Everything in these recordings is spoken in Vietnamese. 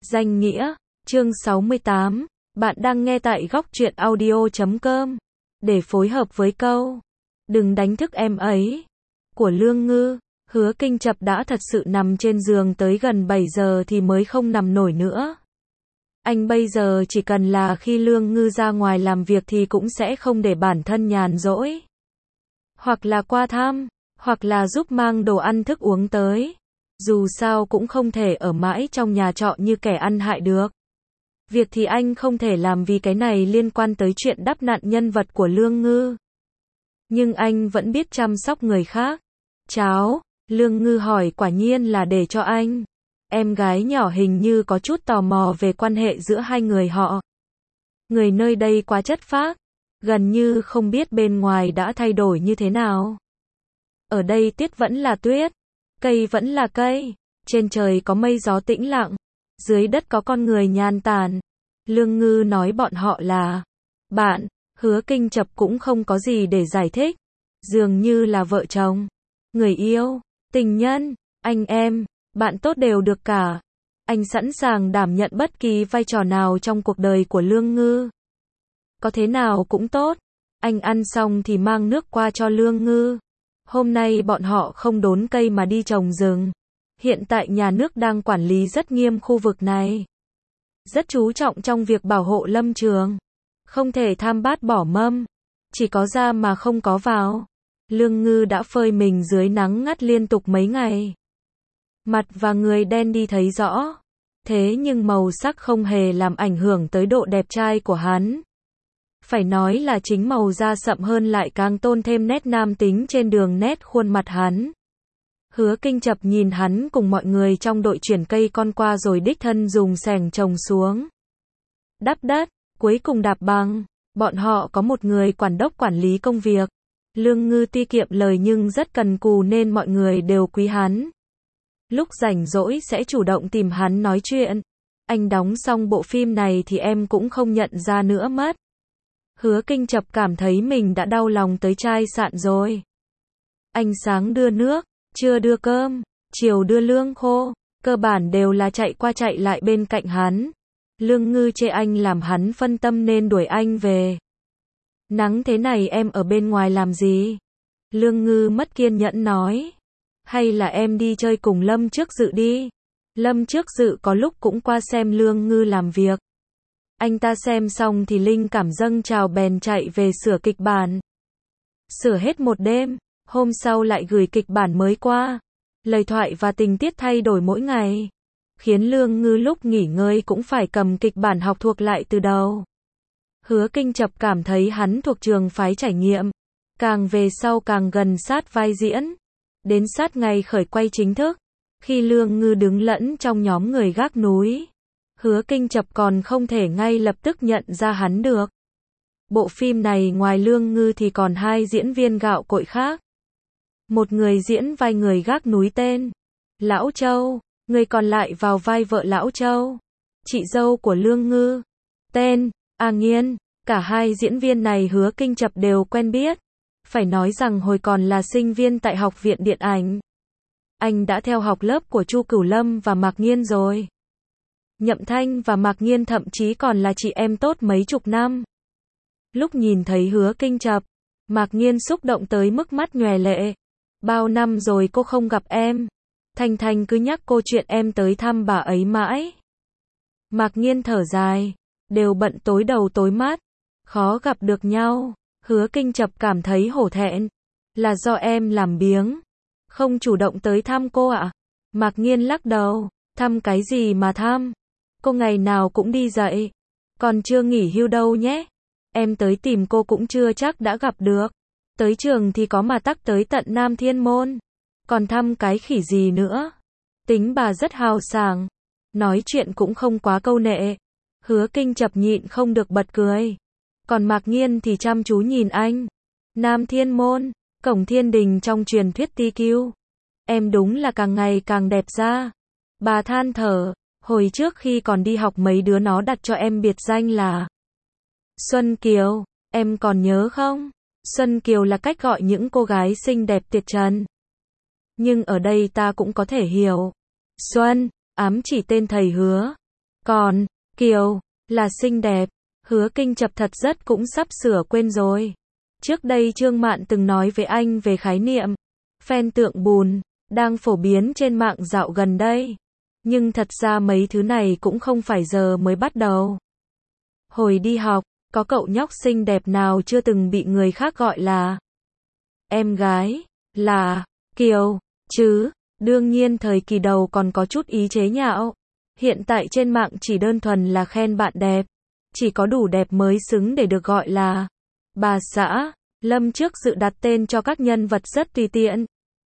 Danh nghĩa, chương 68, bạn đang nghe tại góc truyện audio.com. Để phối hợp với câu "Đừng đánh thức em ấy" của Lương Ngư, Hứa Kinh Chập đã thật sự nằm trên giường tới gần 7 giờ thì mới không nằm nổi nữa. Anh bây giờ chỉ cần là khi Lương Ngư ra ngoài làm việc thì cũng sẽ không để bản thân nhàn rỗi. Hoặc là qua thăm, hoặc là giúp mang đồ ăn thức uống tới. Dù sao cũng không thể ở mãi trong nhà trọ như kẻ ăn hại được. Việc thì anh không thể làm vì cái này liên quan tới chuyện đắp nặn nhân vật của Lương Ngư. Nhưng anh vẫn biết chăm sóc người khác. Cháu, Lương Ngư hỏi quả nhiên là để cho anh. Em gái nhỏ hình như có chút tò mò về quan hệ giữa hai người họ. Người nơi đây quá chất phác, gần như không biết bên ngoài đã thay đổi như thế nào. Ở đây tuyết vẫn là tuyết, cây vẫn là cây, trên trời có mây gió tĩnh lặng, dưới đất có con người nhàn tản. Lương Ngư nói bọn họ là bạn, Hứa Kinh Chập cũng không có gì để giải thích. Dường như là vợ chồng, người yêu, tình nhân, anh em, bạn tốt đều được cả. Anh sẵn sàng đảm nhận bất kỳ vai trò nào trong cuộc đời của Lương Ngư. Có thế nào cũng tốt. Anh ăn xong thì mang nước qua cho Lương Ngư. Hôm nay bọn họ không đốn cây mà đi trồng rừng. Hiện tại nhà nước đang quản lý rất nghiêm khu vực này. Rất chú trọng trong việc bảo hộ lâm trường. Không thể tham bát bỏ mâm. Chỉ có ra mà không có vào. Lương Ngư đã phơi mình dưới nắng ngắt liên tục mấy ngày. Mặt và người đen đi thấy rõ. Thế nhưng màu sắc không hề làm ảnh hưởng tới độ đẹp trai của hắn. Phải nói là chính màu da sậm hơn lại càng tôn thêm nét nam tính trên đường nét khuôn mặt hắn. Hứa Kinh Chập nhìn hắn cùng mọi người trong đội chuyển cây con qua rồi đích thân dùng xẻng trồng xuống. Đắp đất, cuối cùng đạp bằng. Bọn họ có một người quản đốc quản lý công việc. Lương Ngư tuy kiệm lời nhưng rất cần cù nên mọi người đều quý hắn. Lúc rảnh rỗi sẽ chủ động tìm hắn nói chuyện. Anh đóng xong bộ phim này thì em cũng không nhận ra nữa mất. Hứa Kinh Chập cảm thấy mình đã đau lòng tới chai sạn rồi. Anh sáng đưa nước, trưa đưa cơm, chiều đưa lương khô, cơ bản đều là chạy qua chạy lại bên cạnh hắn. Lương Ngư chê anh làm hắn phân tâm nên đuổi anh về. Nắng thế này em ở bên ngoài làm gì? Lương Ngư mất kiên nhẫn nói. Hay là em đi chơi cùng Lâm Trước Dự đi? Lâm Trước Dự có lúc cũng qua xem Lương Ngư làm việc. Anh ta xem xong thì linh cảm dâng trào bèn chạy về sửa kịch bản. Sửa hết một đêm, hôm sau lại gửi kịch bản mới qua. Lời thoại và tình tiết thay đổi mỗi ngày, khiến Lương Ngư lúc nghỉ ngơi cũng phải cầm kịch bản học thuộc lại từ đầu. Hứa Kinh Chập cảm thấy hắn thuộc trường phái trải nghiệm, càng về sau càng gần sát vai diễn. Đến sát ngày khởi quay chính thức, khi Lương Ngư đứng lẫn trong nhóm người gác núi, Hứa Kinh Chập còn không thể ngay lập tức nhận ra hắn được. Bộ phim này ngoài Lương Ngư thì còn hai diễn viên gạo cội khác. Một người diễn vai người gác núi tên Lão Châu, người còn lại vào vai vợ Lão Châu, chị dâu của Lương Ngư, tên A Nghiên. Cả hai diễn viên này Hứa Kinh Chập đều quen biết. Phải nói rằng hồi còn là sinh viên tại Học viện Điện ảnh, anh đã theo học lớp của Chu Cửu Lâm và Mạc Nghiên rồi. Nhậm Thanh và Mạc Nghiên thậm chí còn là chị em tốt mấy chục năm. Lúc nhìn thấy Hứa Kinh Chập, Mạc Nghiên xúc động tới mức mắt nhòe lệ. Bao năm rồi cô không gặp em. Thanh Thanh cứ nhắc cô chuyện em tới thăm bà ấy mãi. Mạc Nghiên thở dài. Đều bận tối đầu tối mát, khó gặp được nhau. Hứa Kinh Chập cảm thấy hổ thẹn. Là do em làm biếng, không chủ động tới thăm cô ạ. Mạc Nghiên lắc đầu. Thăm cái gì mà thăm? Cô ngày nào cũng đi dạy, còn chưa nghỉ hưu đâu nhé. Em tới tìm cô cũng chưa chắc đã gặp được. Tới trường thì có mà tắc tới tận Nam Thiên Môn. Còn thăm cái khỉ gì nữa? Tính bà rất hào sảng, nói chuyện cũng không quá câu nệ. Hứa Kinh Chập nhịn không được bật cười. Còn Mạc Nghiên thì chăm chú nhìn anh. Nam Thiên Môn, cổng thiên đình trong truyền thuyết TQ. Em đúng là càng ngày càng đẹp ra. Bà than thở, hồi trước khi còn đi học mấy đứa nó đặt cho em biệt danh là Xuân Kiều, em còn nhớ không? Xuân Kiều là cách gọi những cô gái xinh đẹp tuyệt trần. Nhưng ở đây ta cũng có thể hiểu. Xuân, ám chỉ tên thầy Hứa. Còn, Kiều, là xinh đẹp. Hứa Kinh Chập thật rất cũng sắp sửa quên rồi. Trước đây Trương Mạn từng nói với anh về khái niệm phen tượng bùn, đang phổ biến trên mạng dạo gần đây. Nhưng thật ra mấy thứ này cũng không phải giờ mới bắt đầu. Hồi đi học, có cậu nhóc xinh đẹp nào chưa từng bị người khác gọi là em gái, là Kiều, chứ? Đương nhiên thời kỳ đầu còn có chút ý chế nhạo. Hiện tại trên mạng chỉ đơn thuần là khen bạn đẹp. Chỉ có đủ đẹp mới xứng để được gọi là bà xã. Lâm Trước Dự đặt tên cho các nhân vật rất tùy tiện.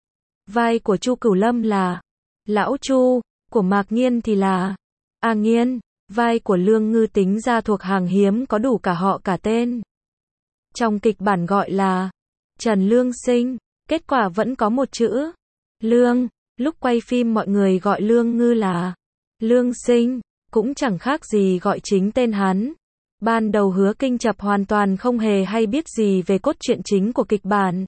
Vai của Chu Cửu Lâm là Lão Chu, của Mạc Nghiên thì là A Nghiên, vai của Lương Ngư tính ra thuộc hàng hiếm có đủ cả họ cả tên. Trong kịch bản gọi là Trần Lương Sinh, kết quả vẫn có một chữ Lương, lúc quay phim mọi người gọi Lương Ngư là Lương Sinh, cũng chẳng khác gì gọi chính tên hắn. Ban đầu Hứa Kinh Chập hoàn toàn không hề hay biết gì về cốt truyện chính của kịch bản.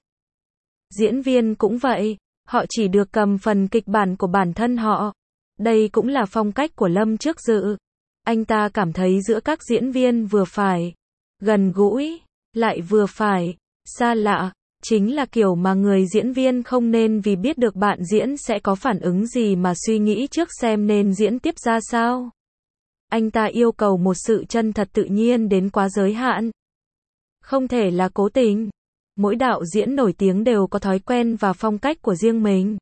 Diễn viên cũng vậy, họ chỉ được cầm phần kịch bản của bản thân họ. Đây cũng là phong cách của Lâm Trước Dự. Anh ta cảm thấy giữa các diễn viên vừa phải, gần gũi, lại vừa phải, xa lạ, chính là kiểu mà người diễn viên không nên vì biết được bạn diễn sẽ có phản ứng gì mà suy nghĩ trước xem nên diễn tiếp ra sao. Anh ta yêu cầu một sự chân thật tự nhiên đến quá giới hạn. Không thể là cố tình. Mỗi đạo diễn nổi tiếng đều có thói quen và phong cách của riêng mình.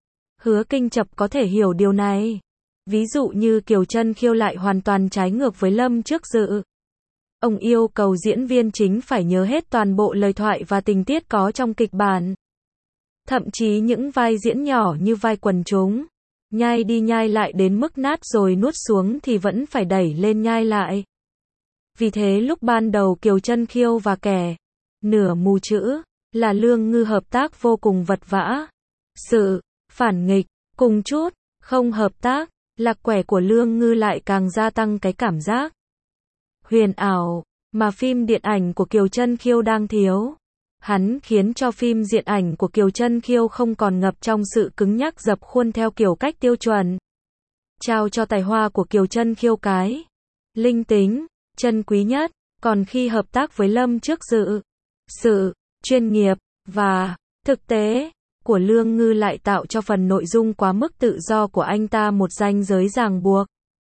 Hứa Kinh Chập có thể hiểu điều này. Ví dụ như Kiều Chân Khiêu lại hoàn toàn trái ngược với Lâm Trước Dự. Ông yêu cầu diễn viên chính phải nhớ hết toàn bộ lời thoại và tình tiết có trong kịch bản. Thậm chí những vai diễn nhỏ như vai quần chúng, nhai đi nhai lại đến mức nát rồi nuốt xuống thì vẫn phải đẩy lên nhai lại. Vì thế lúc ban đầu Kiều Chân Khiêu và kẻ nửa mù chữ là Lương Ngư hợp tác vô cùng vật vã. Sự phản nghịch, cùng chút không hợp tác, lạc quẻ của Lương Ngư lại càng gia tăng cái cảm giác huyền ảo mà phim điện ảnh của Kiều Chân Khiêu đang thiếu. Hắn khiến cho phim điện ảnh của Kiều Chân Khiêu không còn ngập trong sự cứng nhắc dập khuôn theo kiểu cách tiêu chuẩn. Trao cho tài hoa của Kiều Chân Khiêu cái linh tính chân quý nhất, còn khi hợp tác với Lâm Trước Dự, sự chuyên nghiệp và thực tế của Lương Ngư lại tạo cho phần nội dung quá mức tự do của anh ta một ranh giới ràng buộc.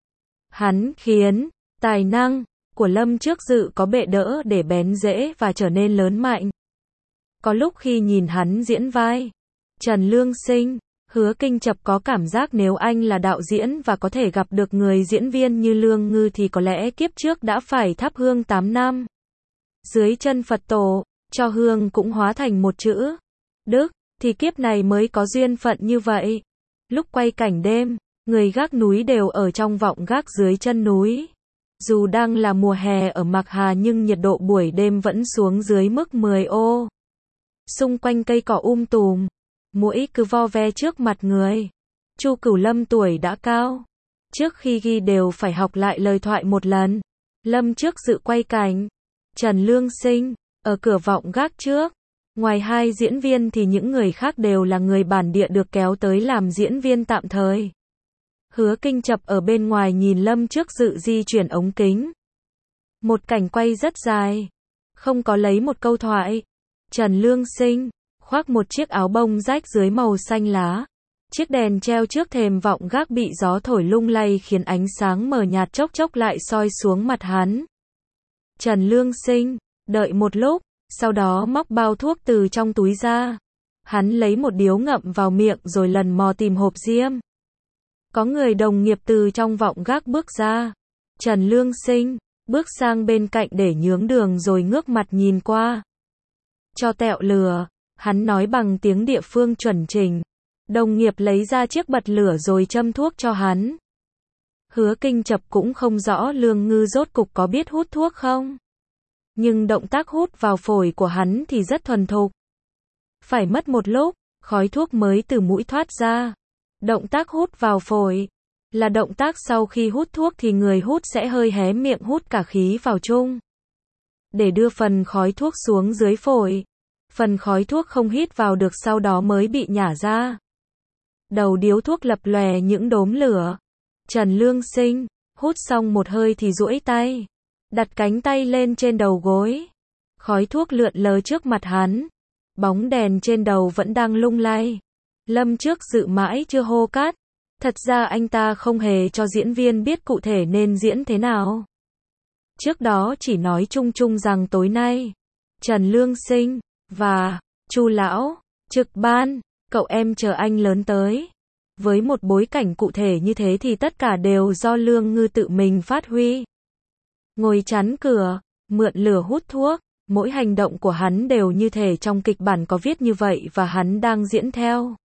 Hắn khiến tài năng của Lâm Trước Dự có bệ đỡ để bén rễ và trở nên lớn mạnh. Có lúc khi nhìn hắn diễn vai Trần Lương Sinh, Hứa Kinh Chập có cảm giác nếu anh là đạo diễn và có thể gặp được người diễn viên như Lương Ngư thì có lẽ kiếp trước đã phải thắp hương 8 năm. Dưới chân Phật tổ, cho hương cũng hóa thành một chữ Đức, thì kiếp này mới có duyên phận như vậy. Lúc quay cảnh đêm, người gác núi đều ở trong vọng gác dưới chân núi. Dù đang là mùa hè ở Mạc Hà nhưng nhiệt độ buổi đêm vẫn xuống dưới mức 10 ô. Xung quanh cây cỏ tùm, muỗi cứ vo ve trước mặt người. Chu Cửu Lâm tuổi đã cao. Trước khi ghi đều phải học lại lời thoại một lần. Lâm Trước Dự quay cảnh Trần Lương Sinh ở cửa vọng gác trước. Ngoài hai diễn viên thì những người khác đều là người bản địa được kéo tới làm diễn viên tạm thời. Hứa Kinh Chập ở bên ngoài nhìn Lâm Trước Dự di chuyển ống kính. Một cảnh quay rất dài, không có lấy một câu thoại. Trần Lương Sinh khoác một chiếc áo bông rách dưới màu xanh lá. Chiếc đèn treo trước thềm vọng gác bị gió thổi lung lay khiến ánh sáng mờ nhạt chốc chốc lại soi xuống mặt hắn. Trần Lương Sinh đợi một lúc, sau đó móc bao thuốc từ trong túi ra. Hắn lấy một điếu ngậm vào miệng rồi lần mò tìm hộp diêm. Có người đồng nghiệp từ trong vọng gác bước ra. Trần Lương Sinh bước sang bên cạnh để nhướng đường rồi ngước mặt nhìn qua. Cho tẹo lửa, hắn nói bằng tiếng địa phương chuẩn chỉnh. Đồng nghiệp lấy ra chiếc bật lửa rồi châm thuốc cho hắn. Hứa Kinh Chập cũng không rõ Lương Ngư rốt cục có biết hút thuốc không. Nhưng động tác hút vào phổi của hắn thì rất thuần thục. Phải mất một lúc, khói thuốc mới từ mũi thoát ra. Động tác hút vào phổi là động tác sau khi hút thuốc thì người hút sẽ hơi hé miệng hút cả khí vào chung. Để đưa phần khói thuốc xuống dưới phổi. Phần khói thuốc không hít vào được sau đó mới bị nhả ra. Đầu điếu thuốc lập lòe những đốm lửa. Trần Lương Sinh Hút xong một hơi thì duỗi tay, đặt cánh tay lên trên đầu gối. Khói thuốc lượn lờ trước mặt hắn. Bóng đèn trên đầu vẫn đang lung lay. Lâm Trước Dự mãi chưa hô cắt. Thật ra anh ta không hề cho diễn viên biết cụ thể nên diễn thế nào. Trước đó chỉ nói chung chung rằng tối nay, Trần Lương Sinh và Chu lão trực ban, cậu em chờ anh lớn tới. Với một bối cảnh cụ thể như thế thì tất cả đều do Lương Ngư tự mình phát huy. Ngồi chắn cửa, mượn lửa hút thuốc, mỗi hành động của hắn đều như thể trong kịch bản có viết như vậy và hắn đang diễn theo.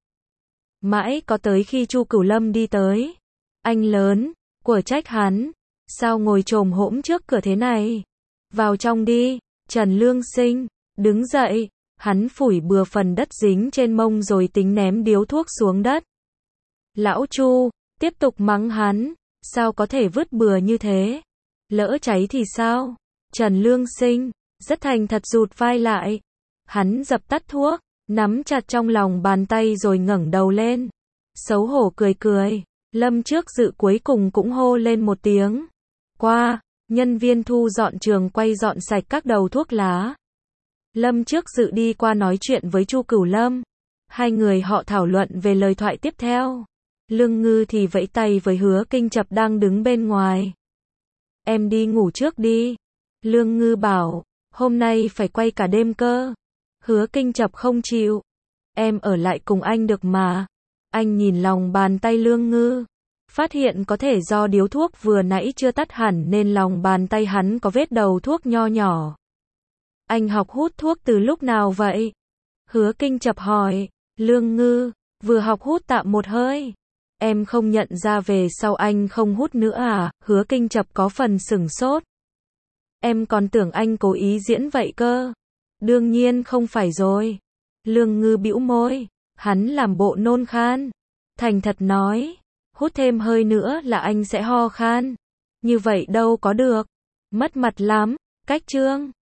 Mãi có tới khi Chu Cửu Lâm đi tới. Anh lớn, của trách hắn, sao ngồi chồm hổm trước cửa thế này? Vào trong đi. Trần Lương Sinh đứng dậy, hắn phủi bừa phần đất dính trên mông rồi tính ném điếu thuốc xuống đất. Lão Chu tiếp tục mắng hắn, sao có thể vứt bừa như thế? Lỡ cháy thì sao? Trần Lương Sinh rất thành thật rụt vai lại. Hắn dập tắt thuốc, nắm chặt trong lòng bàn tay rồi ngẩng đầu lên. Xấu hổ cười cười. Lâm Trước Dự cuối cùng cũng hô lên một tiếng. Qua. Nhân viên thu dọn trường quay dọn sạch các đầu thuốc lá. Lâm Trước Dự đi qua nói chuyện với Chu Cửu Lâm. Hai người họ thảo luận về lời thoại tiếp theo. Lương Ngư thì vẫy tay với Hứa Kinh Chập đang đứng bên ngoài. Em đi ngủ trước đi. Lương Ngư bảo, hôm nay phải quay cả đêm cơ. Hứa Kinh Chập không chịu. Em ở lại cùng anh được mà. Anh nhìn lòng bàn tay Lương Ngư. Phát hiện có thể do điếu thuốc vừa nãy chưa tắt hẳn nên lòng bàn tay hắn có vết đầu thuốc nho nhỏ. Anh học hút thuốc từ lúc nào vậy? Hứa Kinh Chập hỏi. Lương Ngư, vừa học hút tạm một hơi. Em không nhận ra về sau anh không hút nữa à? Hứa Kinh Chập có phần sửng sốt. Em còn tưởng anh cố ý diễn vậy cơ. Đương nhiên không phải rồi. Lương Ngư bĩu môi. Hắn làm bộ nôn khan. Thành thật nói. Hút thêm hơi nữa là anh sẽ ho khan. Như vậy đâu có được. Mất mặt lắm. Cách chương.